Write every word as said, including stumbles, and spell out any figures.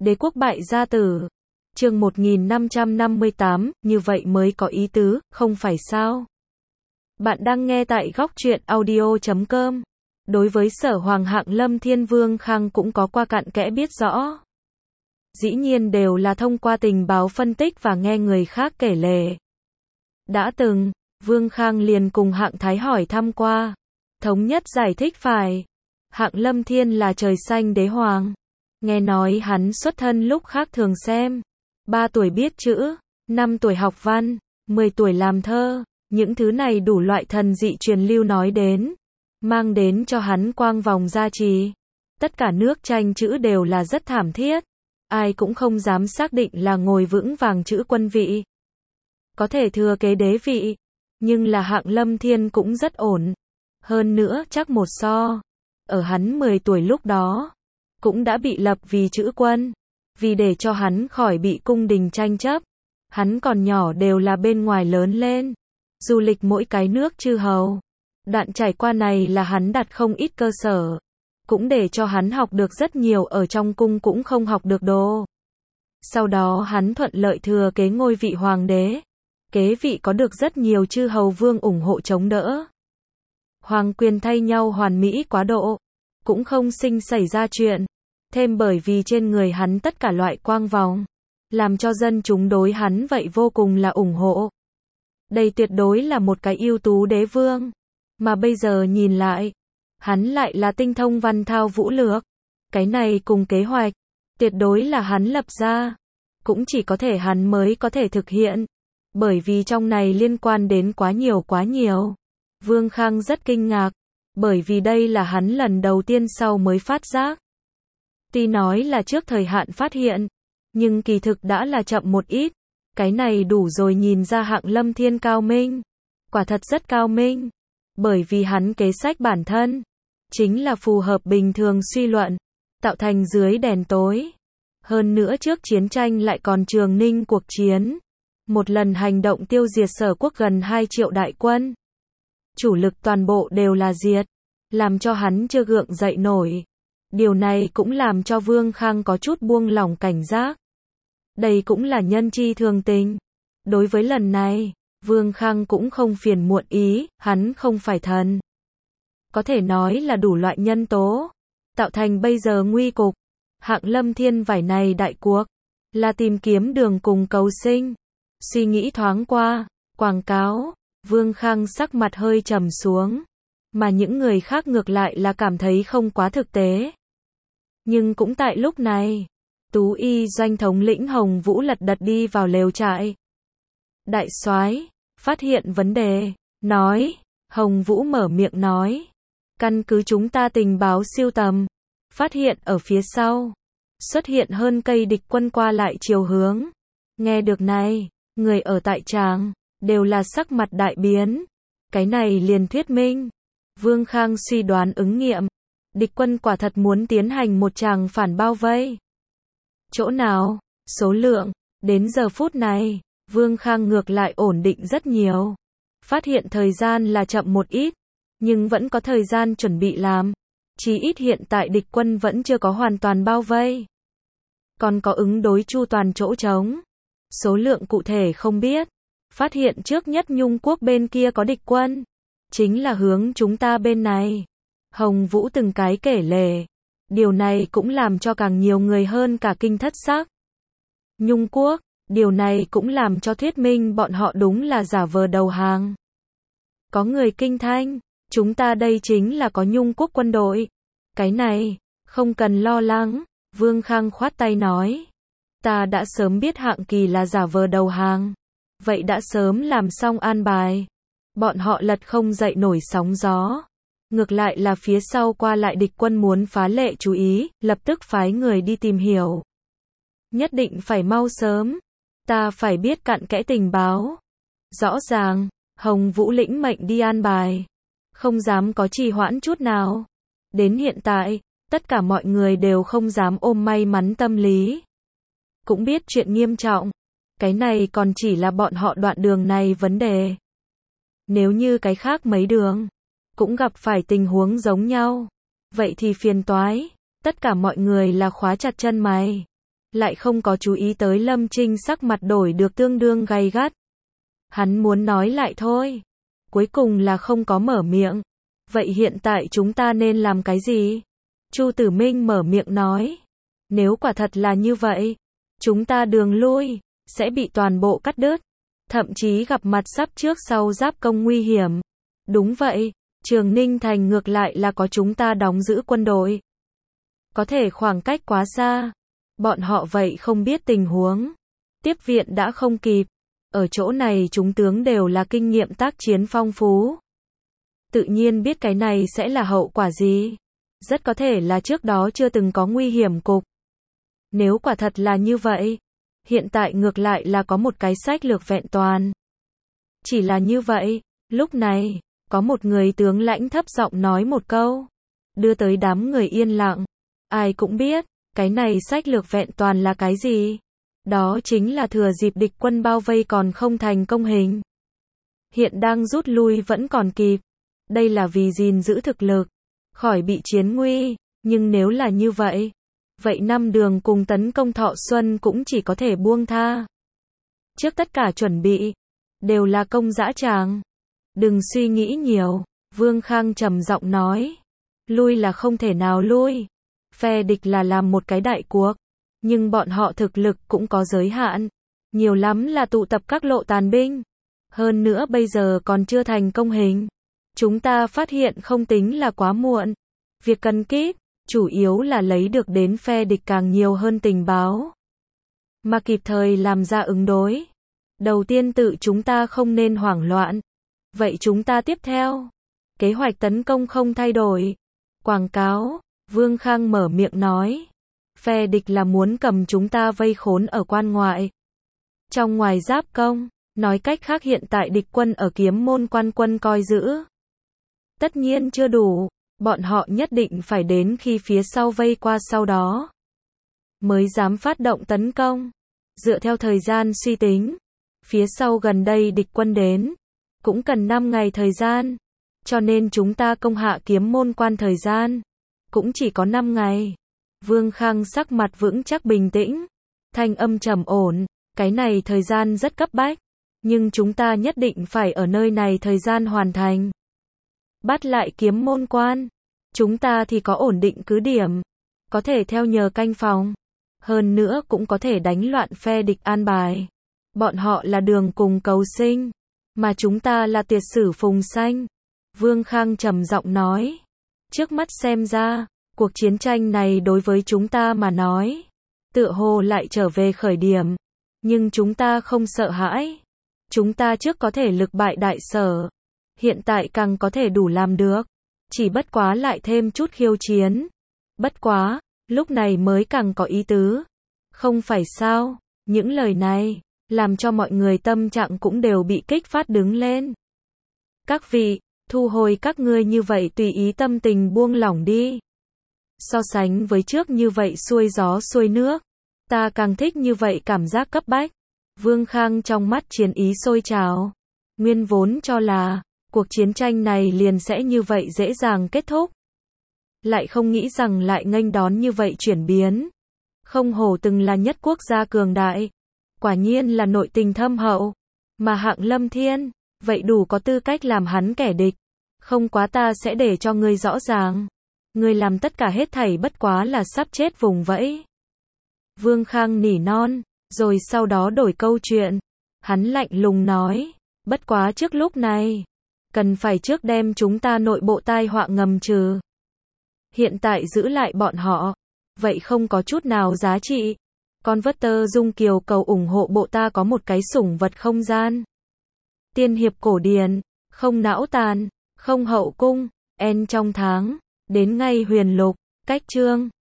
Đế quốc bại gia tử. Chương một nghìn năm trăm năm mươi tám, như vậy mới có ý tứ, không phải sao? Bạn đang nghe tại góc truyện audio chấm com. Đối với Sở Hoàng hạng Lâm Thiên Vương Khang cũng có qua cặn kẽ biết rõ. Dĩ nhiên đều là thông qua tình báo phân tích và nghe người khác kể lể. Đã từng, Vương Khang liền cùng Hạng Thái hỏi thăm qua. Thống nhất giải thích phải. Hạng Lâm Thiên là trời xanh đế hoàng. Nghe nói hắn xuất thân lúc khác thường xem. ba tuổi biết chữ, năm tuổi học văn, mười tuổi làm thơ. Những thứ này đủ loại thần dị truyền lưu nói đến. Mang đến cho hắn quang vòng gia trì. Tất cả nước tranh chữ đều là rất thảm thiết. Ai cũng không dám xác định là ngồi vững vàng chữ quân vị. Có thể thừa kế đế vị. Nhưng là Hạng Lâm Thiên cũng rất ổn. Hơn nữa chắc một so. Ở hắn mười tuổi lúc đó. Cũng đã bị lập vì chữ quân. Vì để cho hắn khỏi bị cung đình tranh chấp. Hắn còn nhỏ đều là bên ngoài lớn lên. Du lịch mỗi cái nước chư hầu. Đoạn trải qua này là hắn đặt không ít cơ sở. Cũng để cho hắn học được rất nhiều ở trong cung cũng không học được đồ. Sau đó hắn thuận lợi thừa kế ngôi vị hoàng đế. Kế vị có được rất nhiều chư hầu vương ủng hộ chống đỡ. Hoàng quyền thay nhau hoàn mỹ quá độ. Cũng không sinh xảy ra chuyện. Thêm bởi vì trên người hắn tất cả loại quang vòng. Làm cho dân chúng đối hắn vậy vô cùng là ủng hộ. Đây tuyệt đối là một cái ưu tú đế vương. Mà bây giờ nhìn lại. Hắn lại là tinh thông văn thao vũ lược. Cái này cùng kế hoạch. Tuyệt đối là hắn lập ra. Cũng chỉ có thể hắn mới có thể thực hiện. Bởi vì trong này liên quan đến quá nhiều quá nhiều. Vương Khang rất kinh ngạc. Bởi vì đây là hắn lần đầu tiên sau mới phát giác. Tuy nói là trước thời hạn phát hiện. Nhưng kỳ thực đã là chậm một ít. Cái này đủ rồi nhìn ra Hạng Lâm Thiên cao minh. Quả thật rất cao minh. Bởi vì hắn kế sách bản thân. Chính là phù hợp bình thường suy luận. Tạo thành dưới đèn tối. Hơn nữa trước chiến tranh lại còn Trường Ninh cuộc chiến. Một lần hành động tiêu diệt Sở quốc gần hai triệu đại quân. Chủ lực toàn bộ đều là diệt. Làm cho hắn chưa gượng dậy nổi. Điều này cũng làm cho Vương Khang có chút buông lỏng cảnh giác. Đây cũng là nhân chi thường tình. Đối với lần này, Vương Khang cũng không phiền muộn ý, hắn không phải thần. Có thể nói là đủ loại nhân tố. Tạo thành bây giờ nguy cục. Hạng Lâm Thiên vải này đại cuộc. Là tìm kiếm đường cùng cầu sinh. Suy nghĩ thoáng qua. Quảng cáo. Vương Khang sắc mặt hơi trầm xuống. Mà những người khác ngược lại là cảm thấy không quá thực tế. Nhưng cũng tại lúc này. Tú y doanh thống lĩnh Hồng Vũ lật đật đi vào lều trại. Đại soái, phát hiện vấn đề. Nói. Hồng Vũ mở miệng nói. Căn cứ chúng ta tình báo siêu tầm. Phát hiện ở phía sau. Xuất hiện hơn cây địch quân qua lại chiều hướng. Nghe được này. Người ở tại tràng. Đều là sắc mặt đại biến. Cái này liền thuyết minh. Vương Khang suy đoán ứng nghiệm. Địch quân quả thật muốn tiến hành một tràng phản bao vây. Chỗ nào? Số lượng. Đến giờ phút này. Vương Khang ngược lại ổn định rất nhiều. Phát hiện thời gian là chậm một ít. Nhưng vẫn có thời gian chuẩn bị làm. Chí ít hiện tại địch quân vẫn chưa có hoàn toàn bao vây. Còn có ứng đối chu toàn chỗ trống. Số lượng cụ thể không biết. Phát hiện trước nhất Nhung quốc bên kia có địch quân. Chính là hướng chúng ta bên này. Hồng Vũ từng cái kể lể. Điều này cũng làm cho càng nhiều người hơn cả kinh thất sắc. Nhung quốc, điều này cũng làm cho thuyết minh bọn họ đúng là giả vờ đầu hàng. Có người kinh thanh, chúng ta đây chính là có Nhung quốc quân đội. Cái này, không cần lo lắng, Vương Khang khoát tay nói. Ta đã sớm biết Hạng Kỳ là giả vờ đầu hàng. Vậy đã sớm làm xong an bài. Bọn họ lật không dậy nổi sóng gió. Ngược lại là phía sau qua lại địch quân muốn phá lệ chú ý, lập tức phái người đi tìm hiểu. Nhất định phải mau sớm. Ta phải biết cặn kẽ tình báo. Rõ ràng, Hồng Vũ lĩnh mệnh đi an bài. Không dám có trì hoãn chút nào. Đến hiện tại, tất cả mọi người đều không dám ôm may mắn tâm lý. Cũng biết chuyện nghiêm trọng. Cái này còn chỉ là bọn họ đoạn đường này vấn đề. Nếu như cái khác mấy đường cũng gặp phải tình huống giống nhau. Vậy thì phiền toái. Tất cả mọi người là khóa chặt chân mày. lại không có chú ý tới Lâm Trinh sắc mặt đổi được tương đương gay gắt. Hắn muốn nói lại thôi, cuối cùng là không có mở miệng. Vậy hiện tại chúng ta nên làm cái gì? Chu Tử Minh mở miệng nói. Nếu quả thật là như vậy, chúng ta đường lui sẽ bị toàn bộ cắt đứt, thậm chí gặp mặt sắp trước sau giáp công nguy hiểm. Đúng vậy, Trường Ninh Thành ngược lại là có chúng ta đóng giữ quân đội. Có thể khoảng cách quá xa, bọn họ vậy không biết tình huống. Tiếp viện đã không kịp. Ở chỗ này chúng tướng đều là kinh nghiệm tác chiến phong phú. Tự nhiên biết cái này sẽ là hậu quả gì. Rất có thể là trước đó chưa từng có nguy hiểm cục. Nếu quả thật là như vậy, hiện tại ngược lại là có một cái sách lược vẹn toàn. Chỉ là như vậy, lúc này, có một người tướng lãnh thấp giọng nói một câu, đưa tới đám người yên lặng. Ai cũng biết, cái này sách lược vẹn toàn là cái gì? Đó chính là thừa dịp địch quân bao vây còn không thành công hình. Hiện đang rút lui vẫn còn kịp. Đây là vì gìn giữ thực lực, khỏi bị chiến nguy, nhưng nếu là như vậy, vậy năm đường cùng tấn công Thọ Xuân cũng chỉ có thể buông tha. Trước tất cả chuẩn bị, đều là công dã tràng. Đừng suy nghĩ nhiều, Vương Khang trầm giọng nói. Lui là không thể nào lui. Phe địch là làm một cái đại cuộc, nhưng bọn họ thực lực cũng có giới hạn. Nhiều lắm là tụ tập các lộ tàn binh. Hơn nữa bây giờ còn chưa thành công hình. Chúng ta phát hiện không tính là quá muộn. Việc cần kíp, chủ yếu là lấy được đến phe địch càng nhiều hơn tình báo. Mà kịp thời làm ra ứng đối. Đầu tiên tự chúng ta không nên hoảng loạn. Vậy chúng ta tiếp theo. Kế hoạch tấn công không thay đổi. Quảng cáo, Vương Khang mở miệng nói. Phe địch là muốn cầm chúng ta vây khốn ở quan ngoại. Trong ngoài giáp công, nói cách khác hiện tại địch quân ở Kiếm Môn quan quân coi giữ. Tất nhiên chưa đủ, bọn họ nhất định phải đến khi phía sau vây qua sau đó mới dám phát động tấn công. Dựa theo thời gian suy tính, phía sau gần đây địch quân đến, cũng cần năm ngày thời gian, cho nên chúng ta công hạ Kiếm Môn quan thời gian, cũng chỉ có năm ngày. Vương Khang sắc mặt vững chắc bình tĩnh, thanh âm trầm ổn, cái này thời gian rất cấp bách, nhưng chúng ta nhất định phải ở nơi này thời gian hoàn thành. Bắt lại Kiếm Môn quan, chúng ta thì có ổn định cứ điểm, có thể theo nhờ canh phòng, hơn nữa cũng có thể đánh loạn phe địch an bài. Bọn họ là đường cùng cầu sinh, mà chúng ta là tiệt sử phùng xanh. Vương Khang trầm giọng nói, trước mắt xem ra, cuộc chiến tranh này đối với chúng ta mà nói, tựa hồ lại trở về khởi điểm, nhưng chúng ta không sợ hãi. Chúng ta trước có thể lực bại đại sở, hiện tại càng có thể đủ làm được, chỉ bất quá lại thêm chút khiêu chiến. Bất quá, lúc này mới càng có ý tứ. Không phải sao? Những lời này, làm cho mọi người tâm trạng cũng đều bị kích phát đứng lên. Các vị, thu hồi các ngươi như vậy tùy ý tâm tình buông lỏng đi. So sánh với trước như vậy xuôi gió xuôi nước, ta càng thích như vậy cảm giác cấp bách. Vương Khang trong mắt chiến ý sôi trào. Nguyên vốn cho là, cuộc chiến tranh này liền sẽ như vậy dễ dàng kết thúc. Lại không nghĩ rằng lại nghênh đón như vậy chuyển biến. Không hổ từng là nhất quốc gia cường đại. Quả nhiên là nội tình thâm hậu. Mà Hạng Lâm Thiên, vậy đủ có tư cách làm hắn kẻ địch. Không quá ta sẽ để cho ngươi rõ ràng. Ngươi làm tất cả hết thảy bất quá là sắp chết vùng vẫy. Vương Khang nỉ non, rồi sau đó đổi câu chuyện. Hắn lạnh lùng nói, bất quá trước lúc này, cần phải trước đem chúng ta nội bộ tai họa ngầm trừ. Hiện tại giữ lại bọn họ, vậy không có chút nào giá trị. Con vất tơ Dung Kiều cầu ủng hộ bộ ta có một cái sủng vật không gian. Tiên hiệp cổ điển, không não tàn, không hậu cung, en trong tháng, đến ngay huyền lục, cách chương.